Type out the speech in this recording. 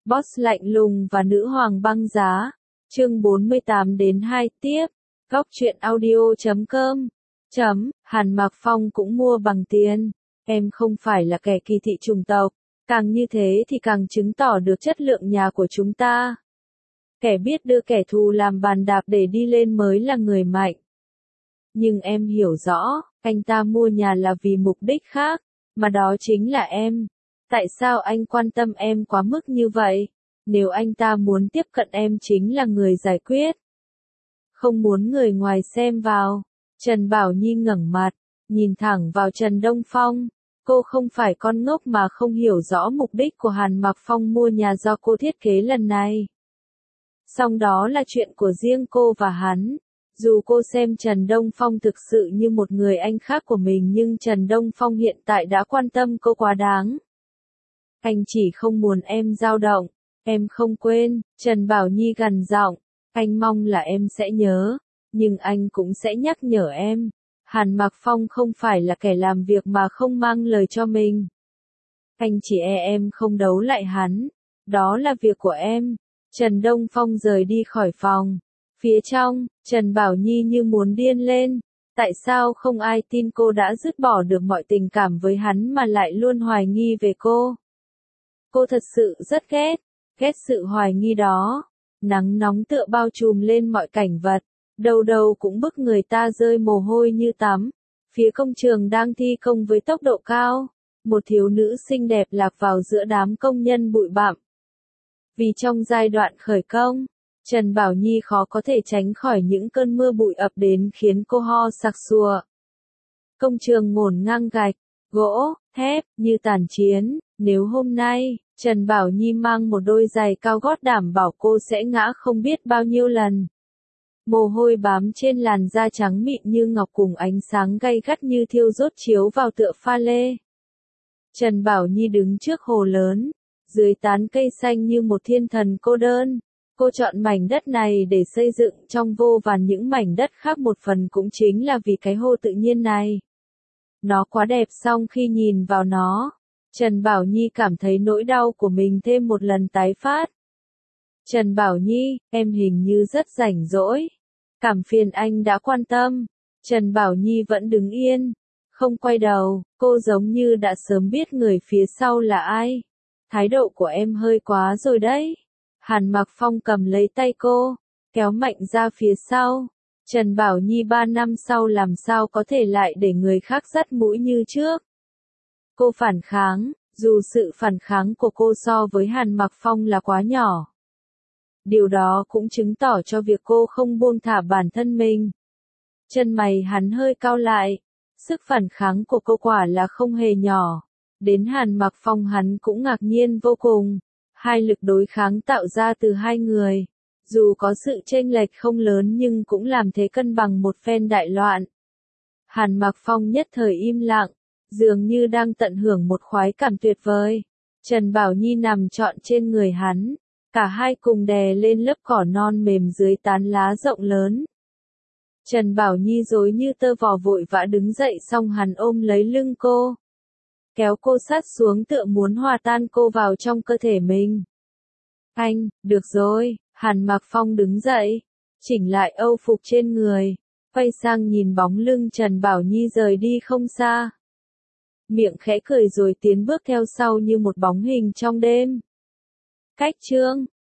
Boss lạnh lùng và nữ hoàng băng giá. Chương 48-2 tiếp. Góc truyện audio.com. Hàn Mạc Phong cũng mua bằng tiền. Em không phải là kẻ kỳ thị chủng tộc. Càng như thế thì càng chứng tỏ được chất lượng nhà của chúng ta. Kẻ biết đưa kẻ thù làm bàn đạp để đi lên mới là người mạnh. Nhưng em hiểu rõ, anh ta mua nhà là vì mục đích khác, mà đó chính là em. Tại sao anh quan tâm em quá mức như vậy? Nếu anh ta muốn tiếp cận em chính là người giải quyết. Không muốn người ngoài xem vào. Trần Bảo Nhi ngẩng mặt, nhìn thẳng vào Trần Đông Phong. Cô không phải con ngốc mà không hiểu rõ mục đích của Hàn Mạc Phong mua nhà do cô thiết kế lần này. Song đó là chuyện của riêng cô và hắn. Dù cô xem Trần Đông Phong thực sự như một người anh khác của mình nhưng Trần Đông Phong hiện tại đã quan tâm cô quá đáng. Anh chỉ không muốn em dao động. Em không quên, Trần Bảo Nhi gằn giọng. Anh mong là em sẽ nhớ, nhưng anh cũng sẽ nhắc nhở em. Hàn Mạc Phong không phải là kẻ làm việc mà không mang lời cho mình. Anh chỉ em không đấu lại hắn. Đó là việc của em. Trần Đông Phong rời đi khỏi phòng. Phía trong, Trần Bảo Nhi như muốn điên lên. Tại sao không ai tin cô đã dứt bỏ được mọi tình cảm với hắn mà lại luôn hoài nghi về cô? Cô thật sự rất ghét sự hoài nghi đó. Nắng nóng tựa bao trùm lên mọi cảnh vật, đầu đầu cũng bức người ta rơi mồ hôi như tắm. Phía công trường đang thi công với tốc độ cao, một thiếu nữ xinh đẹp lạc vào giữa đám công nhân bụi bặm. Vì trong giai đoạn khởi công, Trần Bảo Nhi khó có thể tránh khỏi những cơn mưa bụi ập đến khiến cô ho sặc sụa. Công trường ngổn ngang gạch, gỗ, thép, như tàn chiến. Nếu hôm nay, Trần Bảo Nhi mang một đôi giày cao gót đảm bảo cô sẽ ngã không biết bao nhiêu lần. Mồ hôi bám trên làn da trắng mịn như ngọc cùng ánh sáng gay gắt như thiêu đốt chiếu vào tựa pha lê. Trần Bảo Nhi đứng trước hồ lớn, dưới tán cây xanh như một thiên thần cô đơn. Cô chọn mảnh đất này để xây dựng trong vô vàn những mảnh đất khác, một phần cũng chính là vì cái hồ tự nhiên này. Nó quá đẹp, song khi nhìn vào nó, Trần Bảo Nhi cảm thấy nỗi đau của mình thêm một lần tái phát. Trần Bảo Nhi, em hình như rất rảnh rỗi. Cảm phiền anh đã quan tâm. Trần Bảo Nhi vẫn đứng yên, không quay đầu, cô giống như đã sớm biết người phía sau là ai. Thái độ của em hơi quá rồi đấy. Hàn Mạc Phong cầm lấy tay cô, kéo mạnh ra phía sau. Trần Bảo Nhi 3 năm sau làm sao có thể lại để người khác dắt mũi như trước. Cô phản kháng, dù sự phản kháng của cô so với Hàn Mạc Phong là quá nhỏ. Điều đó cũng chứng tỏ cho việc cô không buông thả bản thân mình. Chân mày hắn hơi cau lại. Sức phản kháng của cô quả là không hề nhỏ. Đến Hàn Mạc Phong hắn cũng ngạc nhiên vô cùng. Hai lực đối kháng tạo ra từ hai người. Dù có sự chênh lệch không lớn nhưng cũng làm thế cân bằng một phen đại loạn. Hàn Mạc Phong nhất thời im lặng, dường như đang tận hưởng một khoái cảm tuyệt vời. Trần Bảo Nhi nằm trọn trên người hắn. Cả hai cùng đè lên lớp cỏ non mềm dưới tán lá rộng lớn. Trần Bảo Nhi rối như tơ vò vội vã đứng dậy, xong hắn ôm lấy lưng cô, kéo cô sát xuống tựa muốn hòa tan cô vào trong cơ thể mình. Anh, được rồi. Hàn Mạc Phong đứng dậy, chỉnh lại âu phục trên người, quay sang nhìn bóng lưng Trần Bảo Nhi rời đi không xa. Miệng khẽ cười rồi tiến bước theo sau như một bóng hình trong đêm. Cách chương